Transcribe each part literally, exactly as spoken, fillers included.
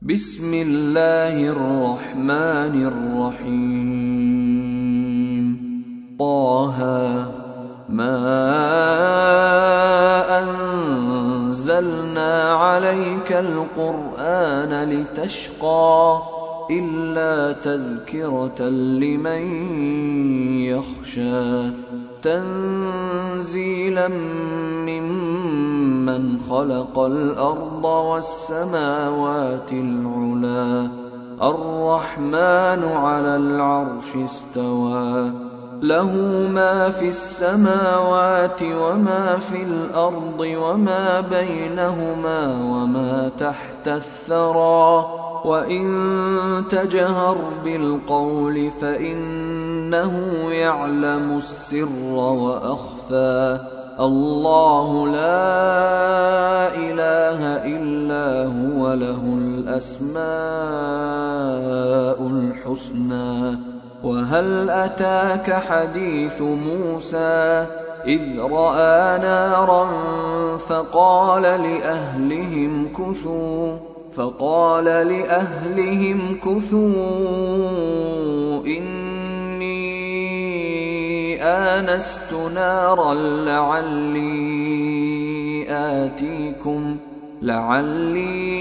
بسم الله الرحمن الرحيم. طه ما أنزلنا عليك القرآن لتشقى إلا تذكرة لمن يخشى تنزيلا ممن خلق الأرض والسماوات العلى الرحمن على العرش استوى له ما في السماوات وما في الأرض وما بينهما وما تحت الثرى وإن تجهر بالقول فإنه يعلم السر وأخفى الله لا إله إلا هو له الأسماء الحسنى. وهل أتاك حديث موسى إذ رأى نارا فقال لأهلهم كثوا فقال لأهلهم كثوا إني آنست نارا لعلي آتيكم لعلي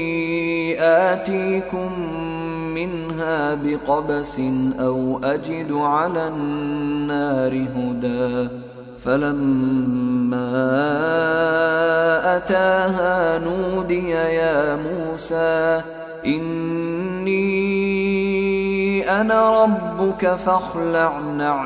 آتيكم منها بقبس أو أجد على النار هدى. فلما أتاها نودي يا موسى إني أنا ربك فاخلع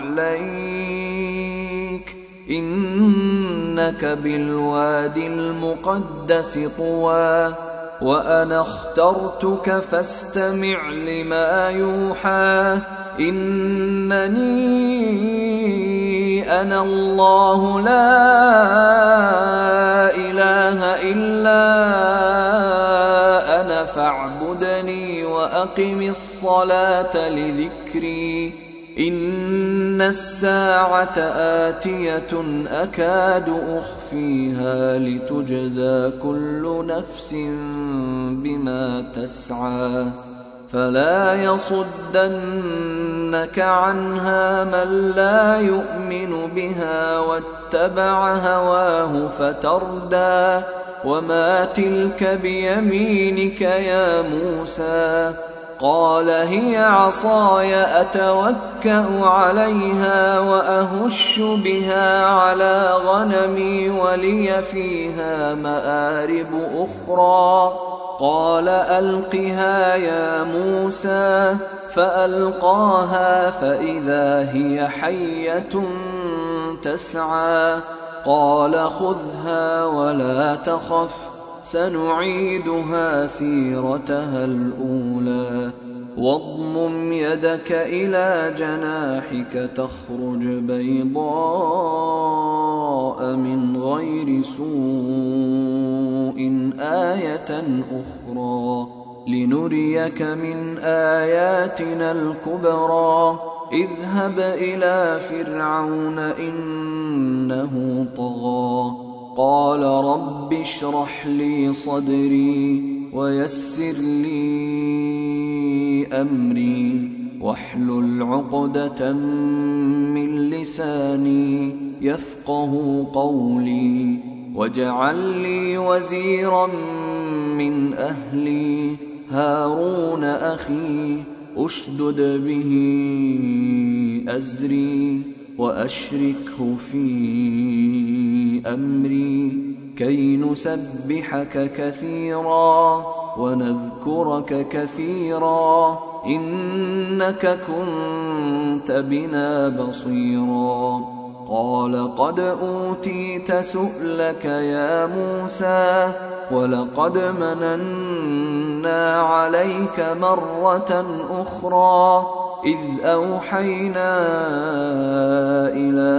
نعليك إنك بالوادي المقدس طوى وأنا اخترتك فاستمع لما يوحى إنني أنا الله لا إله إلا أنا فاعبدني وأقم الصلاة لذكري إن الساعة آتية أكاد أخفيها لتجزى كل نفس بما تسعى فلا يصدنك عنها من لا يؤمن بها واتبع هواه فتردى. وما تلك بيمينك يا موسى قال هي عصاي أتوكأ عليها وأهش بها على غنمي ولي فيها مآرب أخرى قال ألقها يا موسى فألقاها فإذا هي حية تسعى قال خذها ولا تخف سنعيدها سيرتها الأولى واضمم يدك إلى جناحك تخرج بيضاء من غير سوء آية أخرى لنريك من آياتنا الكبرى اذهب إلى فرعون إنه طغى قال رب اشرح لي صدري ويسر لي أمري واحلل عقدة من لساني يفقه قولي واجعل لي وزيرا من أهلي هارون أخي أشدد به أزري وأشركه في أمري كي نسبحك كثيرا ونذكرك كثيرا إنك كنت بنا بصيرا قال قد أوتيت سؤلك يا موسى ولقد مننا عليك مرة أخرى إذ أوحينا إلى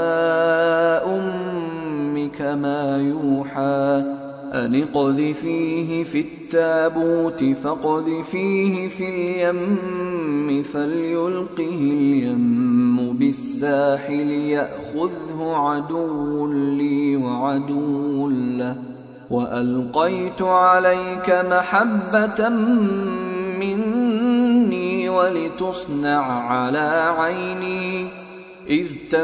أمك ما يوحى أن اقذفيه في التابوت فاقذفيه في اليم فليلقه اليم بالساحل يأخذه عدو لي وعدو له وألقيت عليك محبة مني ولتصنع على عيني إذ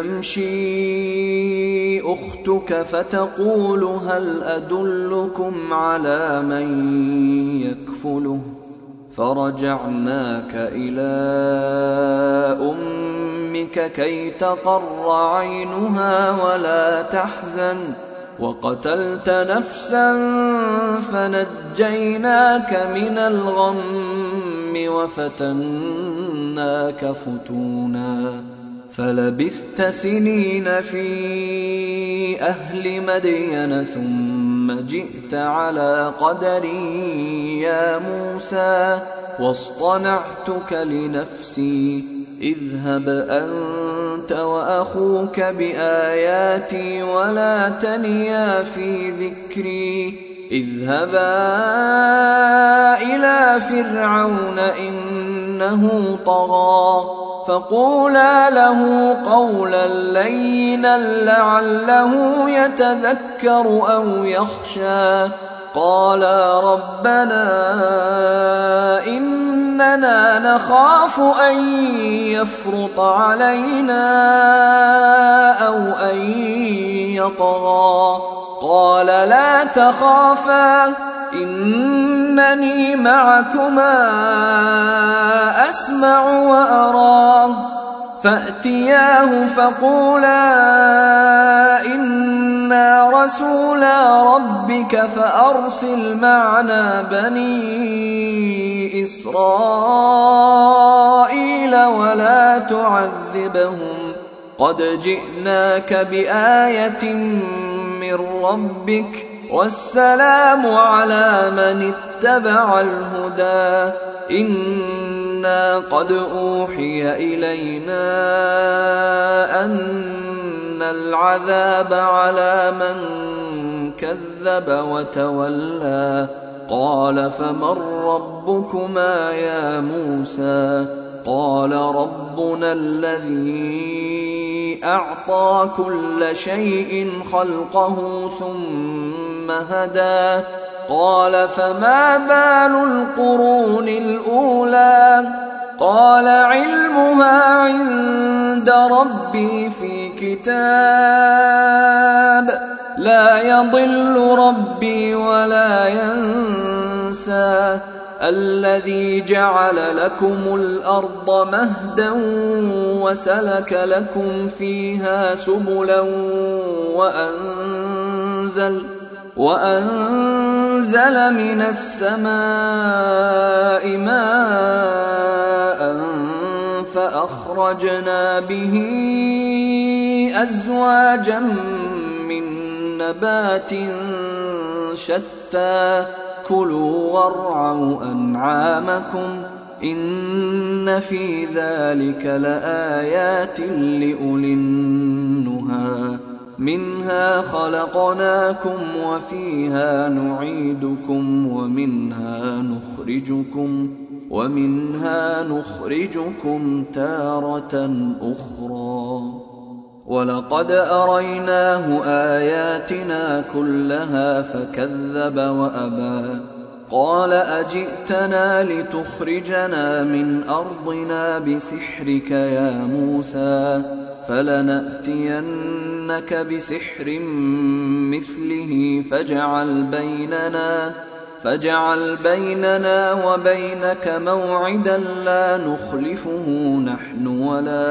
تمشي أختك فتقول هل أدلكم على من يكفله فرجعناك إلى أمك كي تقر عينها ولا تحزن وقتلت نفسا فنجيناك من الغم وفتناك فتونا فلبثت سنين في أهل مدين ثم جئت على قدري يا موسى واصطنعتك لنفسي اذهب أنت وأخوك بآياتي ولا تنيا في ذكري اذهبا إلى فرعون إنه طغى فقولا له قولا لينا لعله يتذكر أو يخشى قالا ربنا إننا نخاف أن يفرط علينا أو أن يطغى قال لا تخافا إنني معكما أسمع وأرى فأتياه فقولا إنا رسولا ربك فأرسل معنا بني إسرائيل ولا تعذبهم قد جئناك بآية من ربك والسلام على من اتبع الهدى إنا قد أوحي إلينا أن العذاب على من كذب وتولى قال فمن ربكما يا موسى قال ربنا الذي أعطى كل شيء خلقه ثم هدى قال فما بال القرون الأولى قال علمها عند ربي في كتاب لا يضل ربي ولا ينسى الذي جعل لكم الأرض مهدا وسلك لكم فيها سبلا وأنزل وأنزل من السماء ماء فأخرجنا به أزواجا من نبات شتى كلوا وارعوا أنعامكم إن في ذلك لآيات لأولي النهى منها خلقناكم وفيها نعيدكم ومنها نخرجكم ومنها نخرجكم تارة أخرى ولقد أريناه آياتنا كلها فكذب وأبى قال أجئتنا لتخرجنا من أرضنا بسحرك يا موسى فلنأتينك بسحر مثله فاجعل بيننا فاجعل بيننا وبينك موعدا لا نخلفه نحن ولا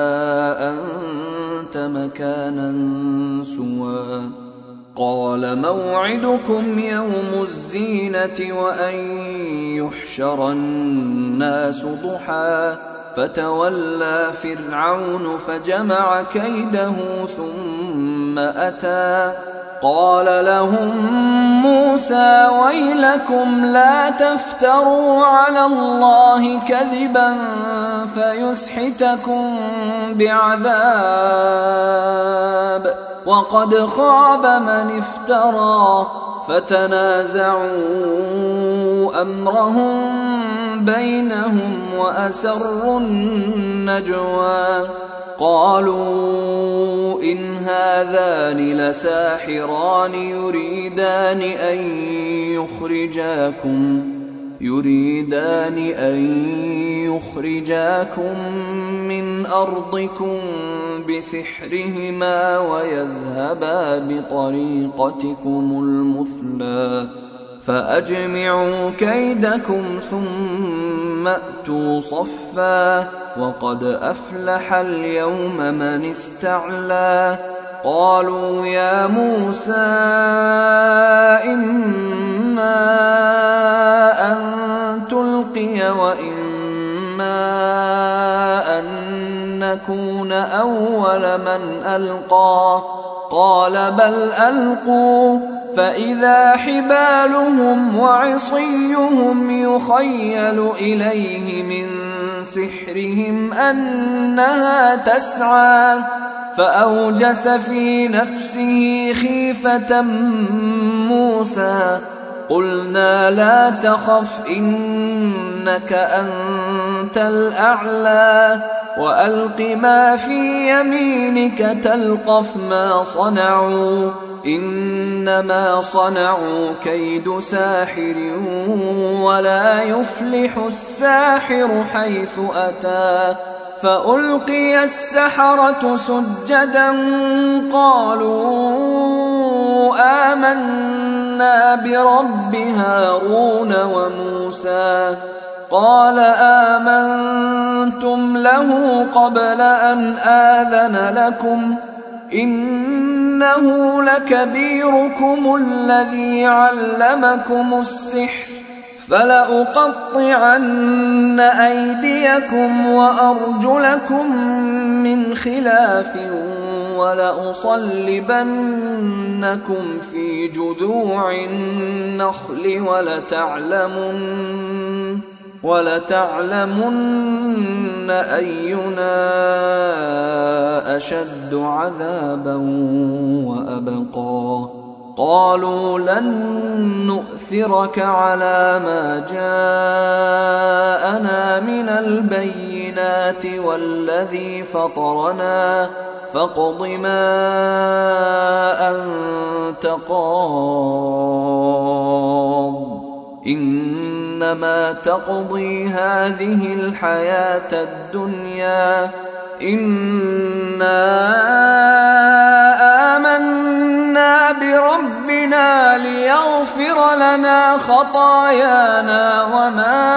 أنت مكانا سوى قال موعدكم يوم الزينة وأن يحشر الناس ضحى فتولى فرعون فجمع كيده ثم أتى قال لهم موسى ويلكم لا تفتروا على الله كذبا فيسحتكم بعذاب وقد خاب من افترى فتنازعوا أمرهم بينهم وأسروا النجوى قالوا إن هذان لساحران يريدان أن يخرجاكم يريدان أن يخرجاكم من أرضكم بسحرهما ويذهبا بطريقتكم المثلى فأجمعوا كيدكم ثم أتوا صفا وقد أفلح اليوم من استعلى قالوا يا موسى إما أن تلقي وإما أن نكون أول من ألقى قال بل ألقوا فإذا حبالهم وعصيهم يخيل إليه من سحرهم أنها تسعى فأوجس في نفسه خيفة موسى قلنا لا تخف إنك أنت الأعلى وألق ما في يمينك تلقف ما صنعوا إنما صنعوا كيد ساحر ولا يفلح الساحر حيث أتى فألقي السحرة سجدا قالوا آمنا برب هارون وموسى قال آمنتم له قبل أن آذن لكم إنه لكبيركم الذي علمكم السحر فلأقطعن أيديكم وأرجلكم من خلاف ولأصلبنكم في جذوع النخل ولتعلمن ولتعلمن أينا أشد عذابا وأبقى قالوا لن نؤثرك على ما جاءنا من البينات والذي فطرنا فاقض ما أنت قاض إنما تقضي هذه الحياة الدنيا إنا آمنا بربنا ليغفر لنا خطايانا وما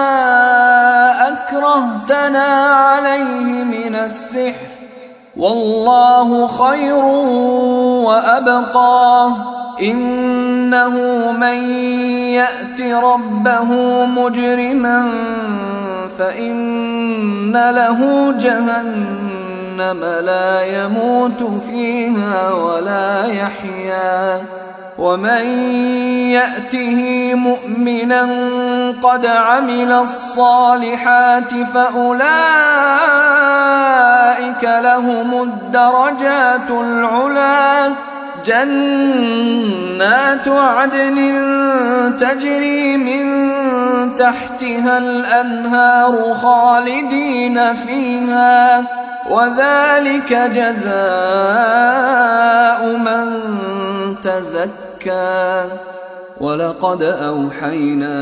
أكرهتنا عليه من السحر والله خير وأبقى إنه من يأت ربه مجرما فإن له جهنم لا يموت فيها ولا يحيا ومن يأته مؤمنا قد عمل الصالحات فأولئك لهم الدرجات العلى جنات عدن تجري من تحتها الأنهار خالدين فيها وذلك جزاء من تزكى ولقد أوحينا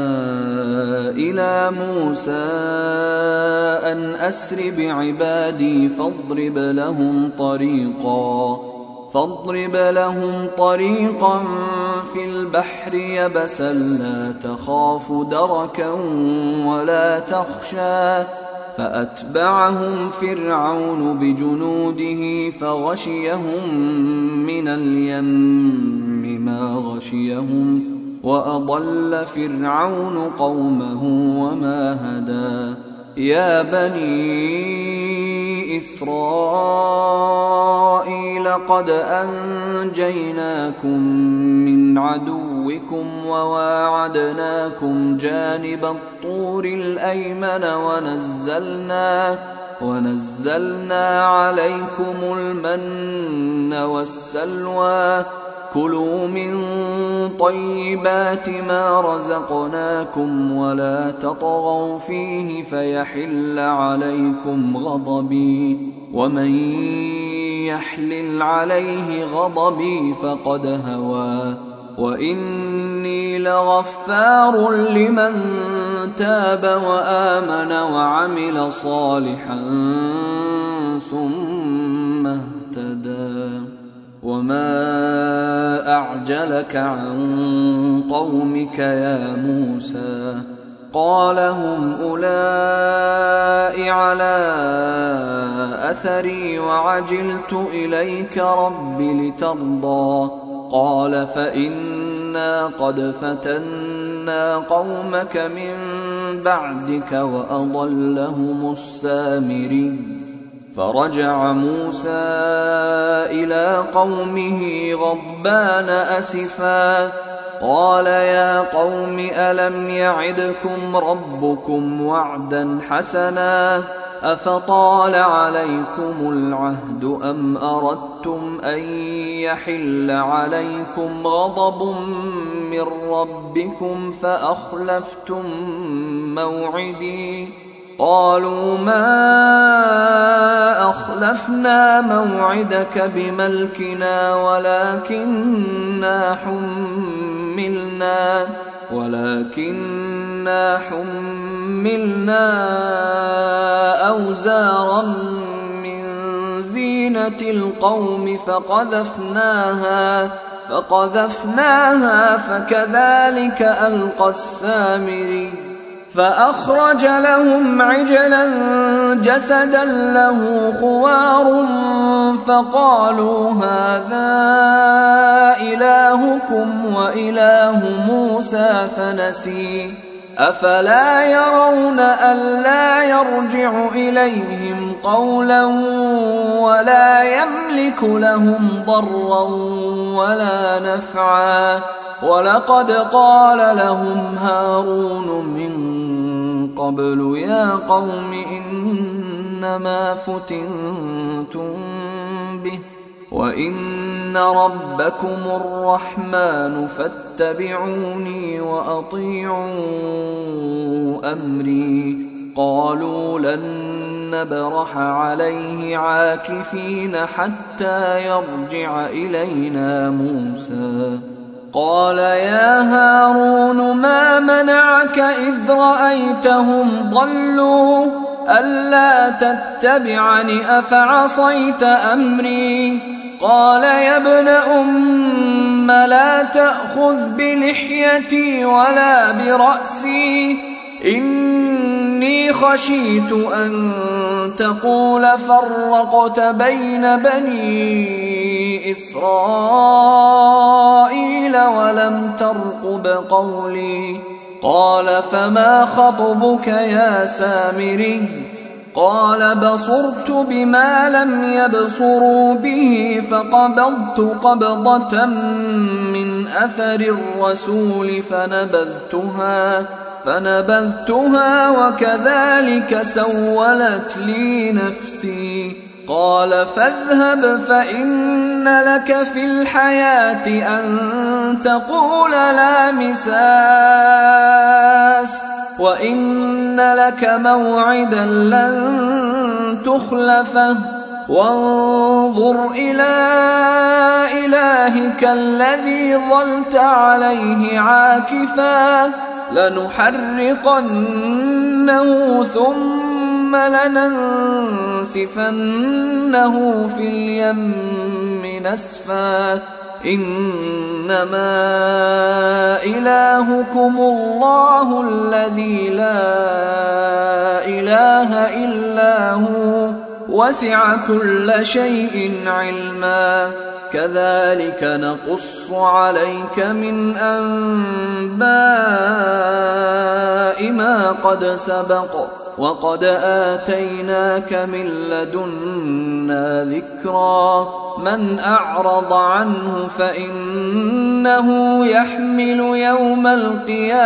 إلى موسى أن أسر بعبادي فاضرب لهم طريقا فاضرب لهم طريقا في البحر يبسا لا تخاف دركا ولا تخشى فأتبعهم فرعون بجنوده فغشيهم من اليم ما غشيهم وأضل فرعون قومه وما هدى يا بني إسرائيل قد أنجيناكم من عدوكم وواعدناكم جانب الطور الأيمن ونزلنا ونزلنا عليكم المن والسلوى كلوا من طيبات ما رزقناكم ولا تطغوا فيه فيحل عليكم غضبي ومن يحلل عليه غضبي فقد هوى وإني لغفار لمن تاب وآمن وعمل صالحا ثم اهتدى وما أعجلك عن قومك يا موسى قال هم أولئك على أثري وعجلت إليك رب لترضى قال فإنا قد فتنا قومك من بعدك وأضلهم السامري فرجع موسى إلى قومه غضبان أسفا قال يا قوم ألم يعدكم ربكم وعدا حسنا أفطال عليكم العهد أم أردتم أن يحل عليكم غضب من ربكم فأخلفتم موعدي قالوا ما أخلفنا موعدك بملكنا ولكننا حملنا ولكننا حملنا أوزارا من زينة القوم فقذفناها فقذفناها فكذلك ألقى السامري فأخرج لهم عجلا جسدا له خوار فقالوا هذا إلهكم وإله موسى فنسي أفلا يرون ألا يرجع إليهم قولا ولا يملك لهم ضرا ولا نفعا ولقد قال لهم هارون من قبل يا قوم إنما فتنتم به وإن ربكم الرحمن فاتبعوني وأطيعوا أمري قالوا لن نبرح عليه عاكفين حتى يرجع إلينا موسى قال يا هارون ما منعك إذ رأيتهم ضلوا ألا تتبعني أفعصيت أمري قال يا ابن أم لا تأخذ بلحيتي ولا برأسي إني خشيت أن تقول فرقت بين بني إسرائيل ولم ترقب قولي قال فما خطبك يا سامري قال بصرت بما لم يبصروا به فقبضت قبضة من أثر الرسول فنبذتها فنبذتها وكذلك سولت لي نفسي قال فاذهب فإن لك في الحياة أن تقول لا مساس وإن لك موعدا لن تخلفه وانظر إلى إلهك الذي ظلت عليه عاكفا لنحرقنه ثم لننسفنه في اليم نسفا إنما إلهكم الله الذي لا إله إلا هو وسع كل شيء علما كذلك نقص عليك من أنباء ما قد سبق وقد آتيناك من لدنا ذكرا من أعرض عنه فإنه يحمل يوم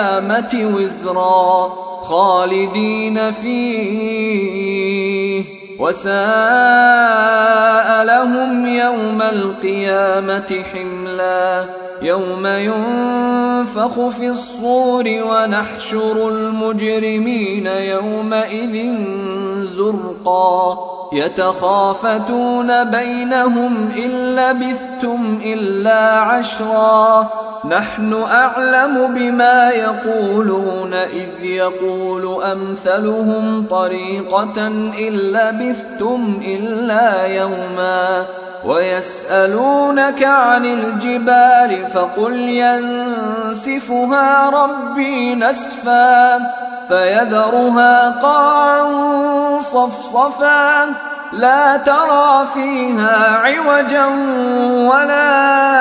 القيامة وزرا خالدين فيه وساء لهم يوم القيامة حملا يوم ينفخ في الصور ونحشر المجرمين يومئذ زرقا يتخافتون بينهم إن لبثتم إلا عشرا نحن أعلم بما يقولون إذ يقول أمثلهم طريقة إن لبثتم إلا يوما ويسألونك عن الجبال فقل ينسفها ربي نسفا فيذرها قاعا صفصفا لا ترى فيها عوجا ولا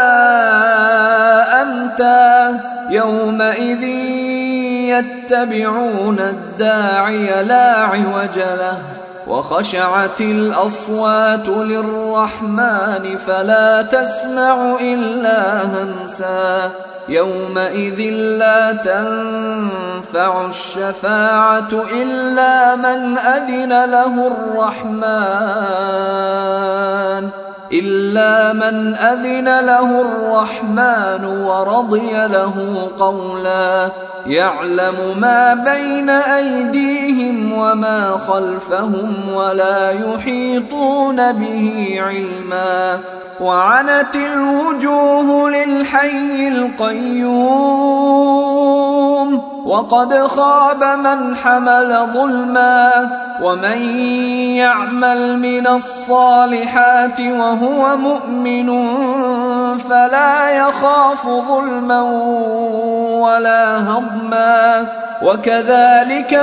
أمتا يومئذ يتبعون الداعي لا عوج له وخشعت الأصوات للرحمن فلا تسمع إلا همسا يومئذ لا تنفع الشفاعة إلا من أذن له الرحمن إلا من أذن له الرحمن ورضي له قولا يعلم ما بين أيديهم وما خلفهم ولا يحيطون به علما وعنت الوجوه للحي القيوم وقد خاب من حمل ظلما ومن يعمل من الصالحات وهو مؤمن فلا يخاف ظلما ولا هضما وكذلك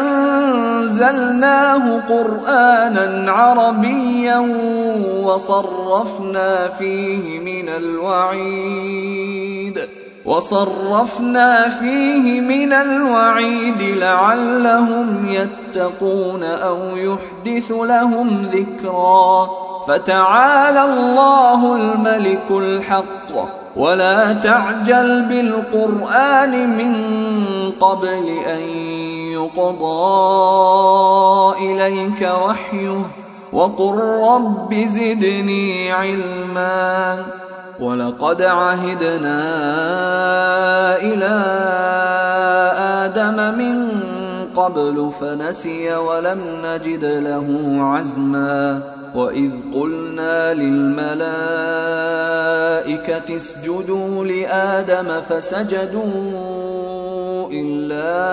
أنزلناه قرآنا عربيا وصرفنا فيه من الوعيد وصرفنا فيه من الوعيد لعلهم يتقون أو يحدث لهم ذكرا فتعالى الله الملك الحق ولا تعجل بالقرآن من قبل أن يقضى إليك وحيه وقل رب زدني علما ولقد عهدنا إلى آدم من قبل فنسي ولم نجد له عزما وإذ قلنا للملائكة اسجدوا لآدم فسجدوا إلا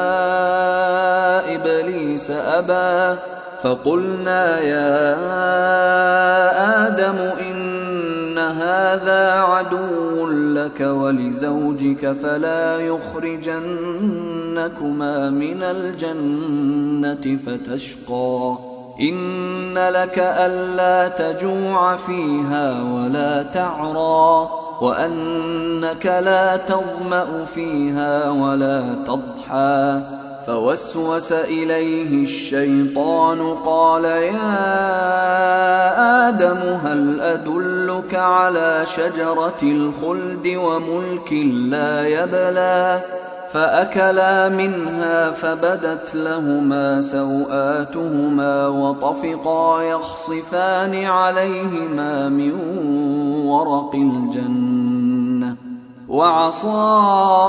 إبليس أبى فقلنا يا آدم إن هذا عدو لك ولزوجك فلا يخرجنكما من الجنة فتشقى إن لك ألا تجوع فيها ولا تعرى وأنك لا تظمأ فيها ولا تضحى فوسوس إليه الشيطان قال يا آدم هل أدلك على شجرة الخلد وملك لا يبلى فأكلا منها فبدت لهما سوآتهما وطفقا يخصفان عليهما من ورق الجنة وعصى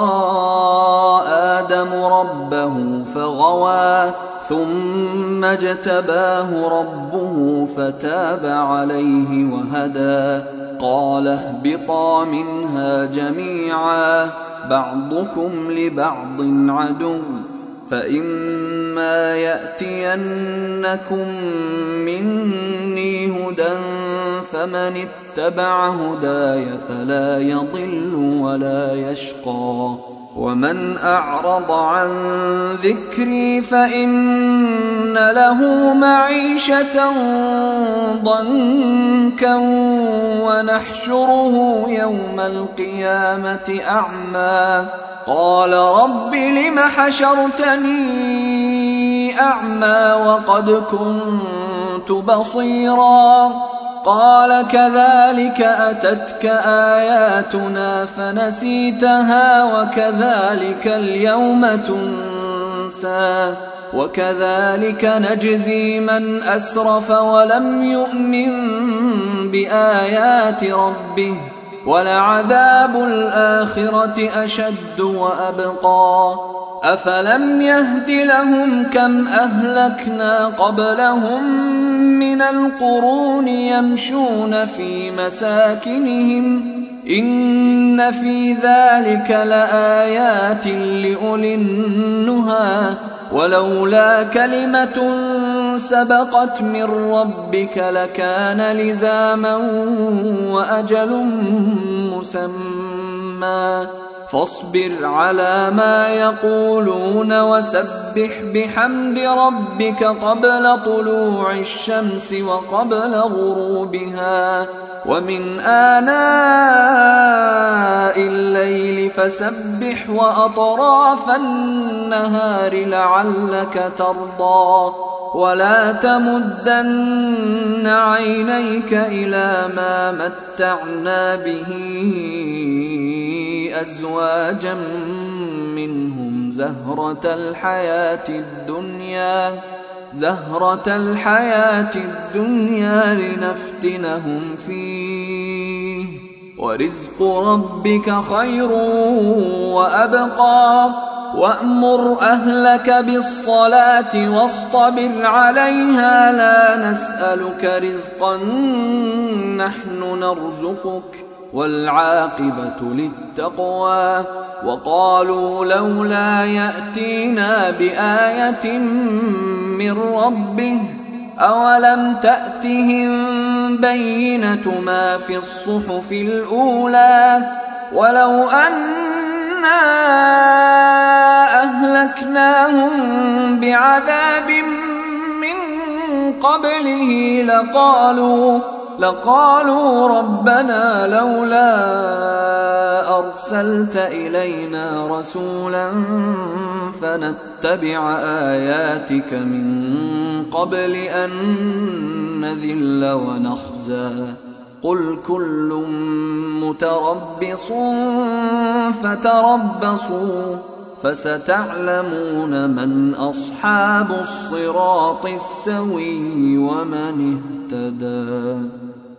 آدم ربه فغوى ثم اجتباه ربه فتاب عليه وهدى قال اهبطا منها جميعا بعضكم لبعض عدو فإما يأتينكم مني هدى فمن اتبع هداي فلا يضل ولا يشقى ومن أعرض عن ذكري فإن له معيشة ضنكا ونحشره يوم القيامة أعمى قال رب لم حشرتني أعمى وقد كنت بصيرا قال كذلك أتتك آياتنا فنسيتها وكذلك اليوم تنسى ينسى وكذلك نجزي من أسرف ولم يؤمن بآيات ربه ولعذاب الآخرة أشد وأبقى أفلم يهد لهم كم أهلكنا قبلهم من القرون يمشون في مساكنهم إن في ذلك لآيات لأولي النهى ولولا كلمة سبقت من ربك لكان لزاما وأجل مسمى فاصبر على ما يقولون وسبح بحمد ربك قبل طلوع الشمس وقبل غروبها ومن آناء الليل فسبح وأطراف النهار لعلك ترضى ولا تمدن عينيك إلى ما متعنا به أزواجا منهم زهرة الحياة الدنيا زهرة الحياة الدنيا لنفتنهم فيه ورزق ربك خير وأبقى وأمر أهلك بالصلاة واصطبر عليها لا نسألك رزقا نحن نرزقك والعاقبة للتقوى وقالوا لولا يأتينا بآية من ربه أولم تأتهم بينة ما في الصحف الأولى ولو أنا أهلكناهم بعذاب من قبله لقالوا لقالوا ربنا لولا أرسلت إلينا رسولا فنتبع آياتك من قبل أن نذل ونخزى قل كل متربص فتربصوا فستعلمون من أصحاب الصراط السوي ومن اهتدى.